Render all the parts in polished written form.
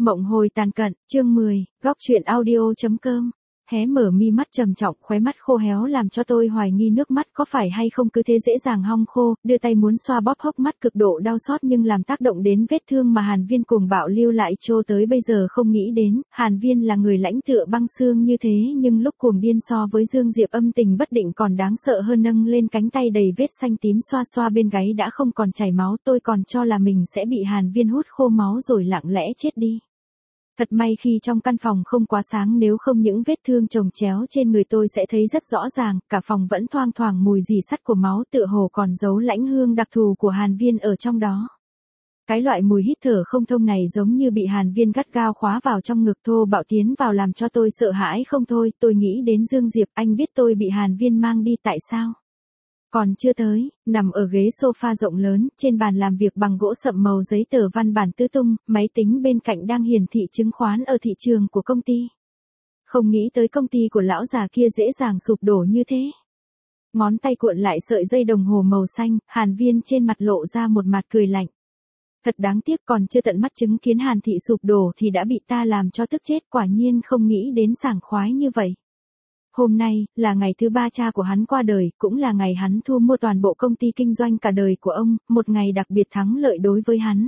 Mộng hồi tàn cận, chương 10, góc truyện audio.com. Hé mở mi mắt trầm trọng, khóe mắt khô héo làm cho tôi hoài nghi nước mắt có phải hay không cứ thế dễ dàng hong khô, đưa tay muốn xoa bóp hốc mắt cực độ đau xót nhưng làm tác động đến vết thương mà Hàn Viên cuồng bạo lưu lại cho tới bây giờ không nghĩ đến. Hàn Viên là người lãnh tựa băng xương như thế nhưng lúc cuồng điên so với Dương Diệp âm tình bất định còn đáng sợ hơn, nâng lên cánh tay đầy vết xanh tím xoa xoa bên gáy đã không còn chảy máu, tôi còn cho là mình sẽ bị Hàn Viên hút khô máu rồi lặng lẽ chết đi. Thật may khi trong căn phòng không quá sáng, nếu không những vết thương chồng chéo trên người tôi sẽ thấy rất rõ ràng, cả phòng vẫn thoang thoảng mùi rỉ sắt của máu, tựa hồ còn giấu lãnh hương đặc thù của Hàn Viên ở trong đó. Cái loại mùi hít thở không thông này giống như bị Hàn Viên gắt gao khóa vào trong ngực, thô bạo tiến vào làm cho tôi sợ hãi không thôi. Tôi nghĩ đến Dương Diệp, anh biết tôi bị Hàn Viên mang đi tại sao? Còn chưa tới, nằm ở ghế sofa rộng lớn, trên bàn làm việc bằng gỗ sậm màu, giấy tờ văn bản tứ tung, máy tính bên cạnh đang hiển thị chứng khoán ở thị trường của công ty. Không nghĩ tới công ty của lão già kia dễ dàng sụp đổ như thế. Ngón tay cuộn lại sợi dây đồng hồ màu xanh, Hàn Viên trên mặt lộ ra một mặt cười lạnh. Thật đáng tiếc, còn chưa tận mắt chứng kiến Hàn thị sụp đổ thì đã bị ta làm cho tức chết, quả nhiên không nghĩ đến sảng khoái như vậy. Hôm nay, là ngày thứ 3 cha của hắn qua đời, cũng là ngày hắn thu mua toàn bộ công ty kinh doanh cả đời của ông, một ngày đặc biệt thắng lợi đối với hắn.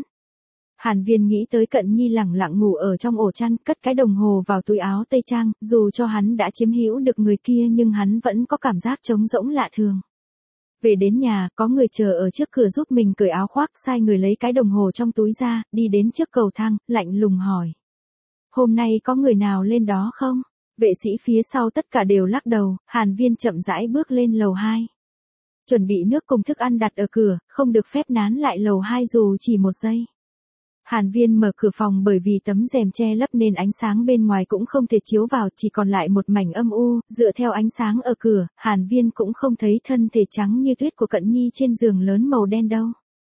Hàn Viên nghĩ tới Cận Nhi lẳng lặng ngủ ở trong ổ chăn, cất cái đồng hồ vào túi áo tây trang, dù cho hắn đã chiếm hữu được người kia nhưng hắn vẫn có cảm giác trống rỗng lạ thường. Về đến nhà, có người chờ ở trước cửa giúp mình cởi áo khoác, sai người lấy cái đồng hồ trong túi ra, đi đến trước cầu thang, lạnh lùng hỏi. Hôm nay có người nào lên đó không? Vệ sĩ phía sau tất cả đều lắc đầu. Hàn Viên chậm rãi bước lên lầu 2. Chuẩn bị nước cùng thức ăn đặt ở cửa, không được phép nán lại lầu 2 dù chỉ một giây. Hàn Viên mở cửa phòng bởi vì tấm rèm che lấp nên ánh sáng bên ngoài cũng không thể chiếu vào, chỉ còn lại một mảnh âm u, dựa theo ánh sáng ở cửa, Hàn Viên cũng không thấy thân thể trắng như tuyết của Cận Nhi trên giường lớn màu đen đâu.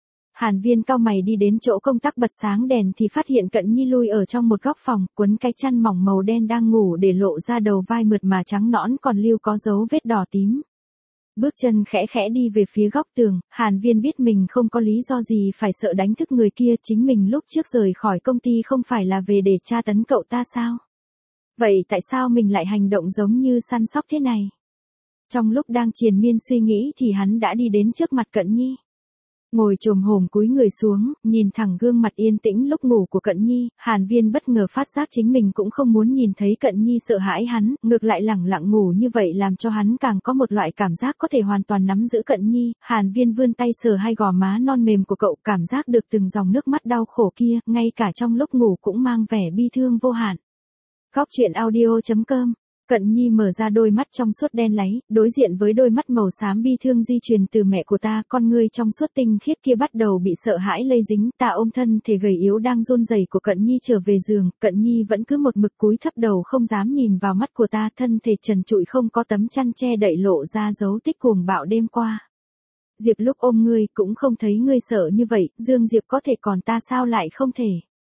Hàn Viên cau mày đi đến chỗ công tắc bật sáng đèn thì phát hiện Cận Nhi lui ở trong một góc phòng, quấn cái chăn mỏng màu đen đang ngủ để lộ ra đầu vai mượt mà trắng nõn còn lưu có dấu vết đỏ tím. Bước chân khẽ khẽ đi về phía góc tường, Hàn Viên biết mình không có lý do gì phải sợ đánh thức người kia, chính mình lúc trước rời khỏi công ty không phải là về để tra tấn cậu ta sao? Vậy tại sao mình lại hành động giống như săn sóc thế này? Trong lúc đang triền miên suy nghĩ thì hắn đã đi đến trước mặt Cận Nhi. Ngồi chồm hổm cúi người xuống, nhìn thẳng gương mặt yên tĩnh lúc ngủ của Cận Nhi, Hàn Viên bất ngờ phát giác chính mình cũng không muốn nhìn thấy Cận Nhi sợ hãi hắn, ngược lại lẳng lặng ngủ như vậy làm cho hắn càng có một loại cảm giác có thể hoàn toàn nắm giữ Cận Nhi. Hàn Viên vươn tay sờ hai gò má non mềm của cậu, cảm giác được từng dòng nước mắt đau khổ kia, ngay cả trong lúc ngủ cũng mang vẻ bi thương vô hạn. Góc truyện audio.com. Cận Nhi mở ra đôi mắt trong suốt đen láy, đối diện với đôi mắt màu xám bi thương di truyền từ mẹ của ta, con ngươi trong suốt tinh khiết kia bắt đầu bị sợ hãi lây dính. Ta ôm thân thể gầy yếu đang run rẩy của Cận Nhi trở về giường, Cận Nhi vẫn cứ một mực cúi thấp đầu không dám nhìn vào mắt của ta, thân thể trần trụi không có tấm chăn che đậy lộ ra dấu tích cuồng bạo đêm qua. Diệp lúc ôm ngươi cũng không thấy ngươi sợ như vậy, Dương Diệp có thể còn ta sao lại không thể?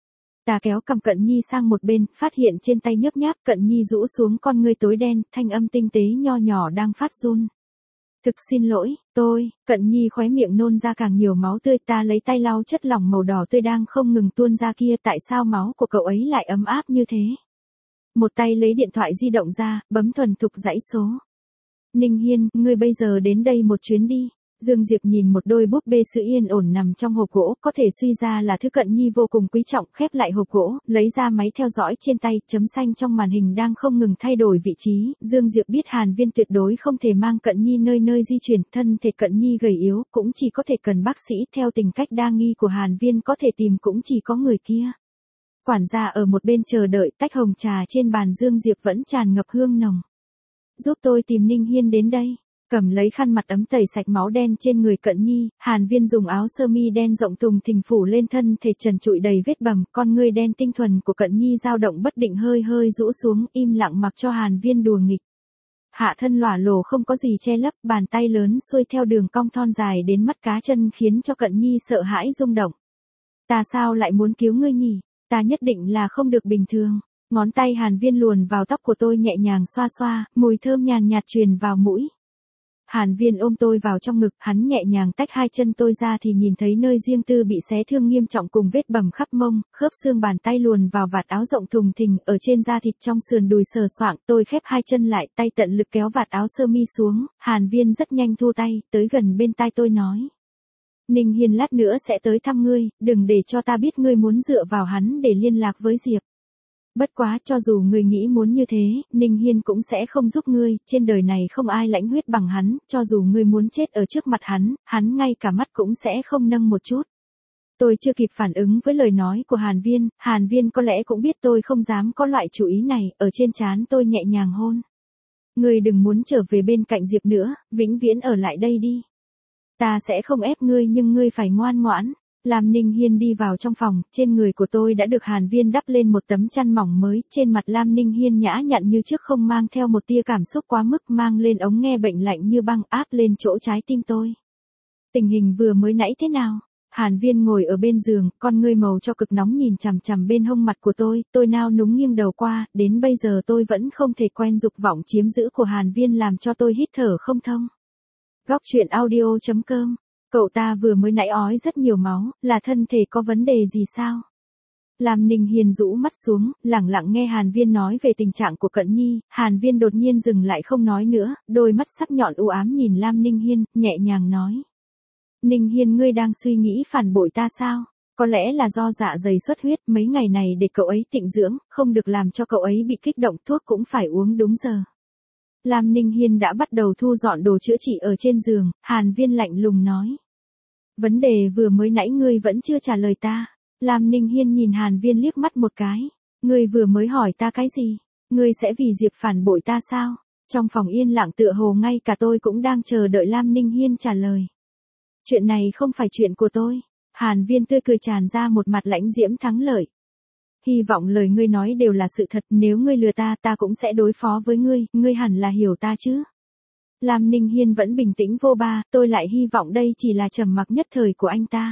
Ta kéo cầm Cận Nhi sang một bên, phát hiện trên tay nhấp nháp, Cận Nhi rũ xuống con ngươi tối đen, thanh âm tinh tế nho nhỏ đang phát run. Thực xin lỗi, Cận Nhi khóe miệng nôn ra càng nhiều máu tươi, ta lấy tay lau chất lỏng màu đỏ tươi đang không ngừng tuôn ra kia, tại sao máu của cậu ấy lại ấm áp như thế? Một tay lấy điện thoại di động ra, bấm thuần thục dãy số. Ninh Hiên, ngươi bây giờ đến đây một chuyến đi. Dương Diệp nhìn một đôi búp bê sữa yên ổn nằm trong hộp gỗ, có thể suy ra là thứ Cận Nhi vô cùng quý trọng, khép lại hộp gỗ, lấy ra máy theo dõi trên tay, chấm xanh trong màn hình đang không ngừng thay đổi vị trí. Dương Diệp biết Hàn Viên tuyệt đối không thể mang Cận Nhi nơi nơi di chuyển, thân thể Cận Nhi gầy yếu, cũng chỉ có thể cần bác sĩ, theo tình cách đa nghi của Hàn Viên có thể tìm cũng chỉ có người kia. Quản gia ở một bên chờ đợi, tách hồng trà trên bàn Dương Diệp vẫn tràn ngập hương nồng. Giúp tôi tìm Ninh Hiên đến đây. Cầm lấy khăn mặt ấm tẩy sạch máu đen trên người Cận Nhi, Hàn Viên dùng áo sơ mi đen rộng thùng thình phủ lên thân thể trần trụi đầy vết bầm, con ngươi đen tinh thuần của Cận Nhi dao động bất định hơi hơi rũ xuống, im lặng mặc cho Hàn Viên đùa nghịch. Hạ thân lỏa lồ không có gì che lấp, bàn tay lớn xuôi theo đường cong thon dài đến mắt cá chân khiến cho Cận Nhi sợ hãi rung động. Ta sao lại muốn cứu ngươi nhỉ? Ta nhất định là không được bình thường. Ngón tay Hàn Viên luồn vào tóc của tôi nhẹ nhàng xoa xoa, mùi thơm nhàn nhạt truyền vào mũi. Hàn Viên ôm tôi vào trong ngực, hắn nhẹ nhàng tách hai chân tôi ra thì nhìn thấy nơi riêng tư bị xé thương nghiêm trọng cùng vết bầm khắp mông, khớp xương bàn tay luồn vào vạt áo rộng thùng thình, ở trên da thịt trong sườn đùi sờ soạng, tôi khép hai chân lại, tay tận lực kéo vạt áo sơ mi xuống, Hàn Viên rất nhanh thu tay, tới gần bên tai tôi nói. Ninh Hiên lát nữa sẽ tới thăm ngươi, đừng để cho ta biết ngươi muốn dựa vào hắn để liên lạc với Diệp. Bất quá, cho dù ngươi nghĩ muốn như thế, Ninh Hiên cũng sẽ không giúp ngươi, trên đời này không ai lãnh huyết bằng hắn, cho dù ngươi muốn chết ở trước mặt hắn ngay cả mắt cũng sẽ không nâng một chút. Tôi chưa kịp phản ứng với lời nói của Hàn Viên có lẽ cũng biết tôi không dám có loại chủ ý này, ở trên trán tôi nhẹ nhàng hôn. Ngươi đừng muốn trở về bên cạnh Diệp nữa, vĩnh viễn ở lại đây đi. Ta sẽ không ép ngươi nhưng ngươi phải ngoan ngoãn. Lam Ninh Hiên đi vào trong phòng, trên người của tôi đã được Hàn Viên đắp lên một tấm chăn mỏng mới, trên mặt Lam Ninh Hiên nhã nhặn như trước không mang theo một tia cảm xúc quá mức, mang lên ống nghe bệnh lạnh như băng áp lên chỗ trái tim tôi. Tình hình vừa mới nãy thế nào? Hàn Viên ngồi ở bên giường, con ngươi màu cho cực nóng nhìn chằm chằm bên hông mặt của tôi nao núng nghiêng đầu qua, đến bây giờ tôi vẫn không thể quen dục vọng chiếm giữ của Hàn Viên làm cho tôi hít thở không thông. Góc truyện audio.com. Cậu ta vừa mới nãy ói rất nhiều máu, là thân thể có vấn đề gì sao? Lam Ninh Hiên rũ mắt xuống, lẳng lặng nghe Hàn Viên nói về tình trạng của Cận Nhi, Hàn Viên đột nhiên dừng lại không nói nữa, đôi mắt sắc nhọn u ám nhìn Lam Ninh Hiên, nhẹ nhàng nói. Ninh Hiên ngươi đang suy nghĩ phản bội ta sao? Có lẽ là do dạ dày xuất huyết, mấy ngày này để cậu ấy tịnh dưỡng, không được làm cho cậu ấy bị kích động, thuốc cũng phải uống đúng giờ. Lam Ninh Hiên đã bắt đầu thu dọn đồ chữa trị ở trên giường, Hàn Viên lạnh lùng nói. Vấn đề vừa mới nãy ngươi vẫn chưa trả lời ta. Lam Ninh Hiên nhìn Hàn Viên liếc mắt một cái. Ngươi vừa mới hỏi ta cái gì? Ngươi sẽ vì Diệp phản bội ta sao? Trong phòng yên lặng tựa hồ ngay cả tôi cũng đang chờ đợi Lam Ninh Hiên trả lời. Chuyện này không phải chuyện của tôi. Hàn Viên tươi cười tràn ra một mặt lãnh diễm thắng lợi. Hy vọng lời ngươi nói đều là sự thật, nếu ngươi lừa ta, ta cũng sẽ đối phó với ngươi hẳn là hiểu ta chứ. Lam Ninh Hiên vẫn bình tĩnh vô ba, tôi lại hy vọng đây chỉ là trầm mặc nhất thời của anh ta.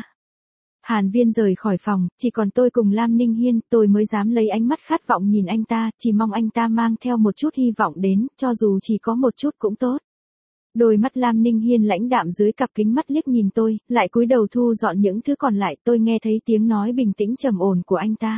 Hàn Viên rời khỏi phòng, chỉ còn tôi cùng Lam Ninh Hiên, tôi mới dám lấy ánh mắt khát vọng nhìn anh ta, chỉ mong anh ta mang theo một chút hy vọng đến, cho dù chỉ có một chút cũng tốt. Đôi mắt Lam Ninh Hiên lãnh đạm dưới cặp kính mắt liếc nhìn tôi, lại cúi đầu thu dọn những thứ còn lại, tôi nghe thấy tiếng nói bình tĩnh trầm ổn của anh ta.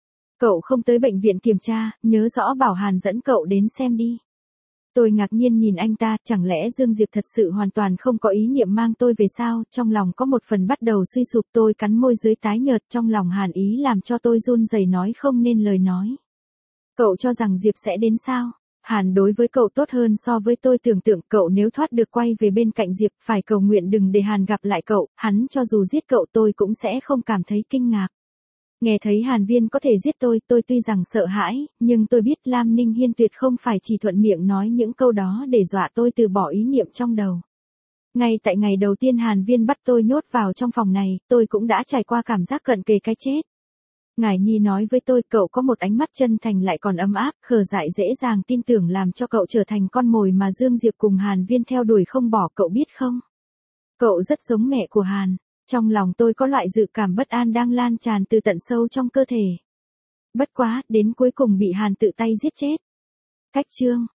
Cậu không tới bệnh viện kiểm tra, nhớ rõ bảo Hàn dẫn cậu đến xem đi. Tôi ngạc nhiên nhìn anh ta, chẳng lẽ Dương Diệp thật sự hoàn toàn không có ý niệm mang tôi về sao, trong lòng có một phần bắt đầu suy sụp, tôi cắn môi dưới tái nhợt, trong lòng Hàn ý làm cho tôi run rẩy nói không nên lời nói. Cậu cho rằng Diệp sẽ đến sao? Hàn đối với cậu tốt hơn so với tôi tưởng tượng, cậu nếu thoát được quay về bên cạnh Diệp, phải cầu nguyện đừng để Hàn gặp lại cậu, hắn cho dù giết cậu tôi cũng sẽ không cảm thấy kinh ngạc. Nghe thấy Hàn Viên có thể giết tôi tuy rằng sợ hãi, nhưng tôi biết Lam Ninh Hiên tuyệt không phải chỉ thuận miệng nói những câu đó để dọa tôi từ bỏ ý niệm trong đầu. Ngay tại ngày đầu tiên Hàn Viên bắt tôi nhốt vào trong phòng này, tôi cũng đã trải qua cảm giác cận kề cái chết. Ngải Nhi nói với tôi, cậu có một ánh mắt chân thành lại còn ấm áp, khờ dại dễ dàng tin tưởng làm cho cậu trở thành con mồi mà Dương Diệp cùng Hàn Viên theo đuổi không bỏ, cậu biết không? Cậu rất giống mẹ của Hàn. Trong lòng tôi có loại dự cảm bất an đang lan tràn từ tận sâu trong cơ thể. Bất quá, đến cuối cùng bị Hàn tự tay giết chết. Cách chương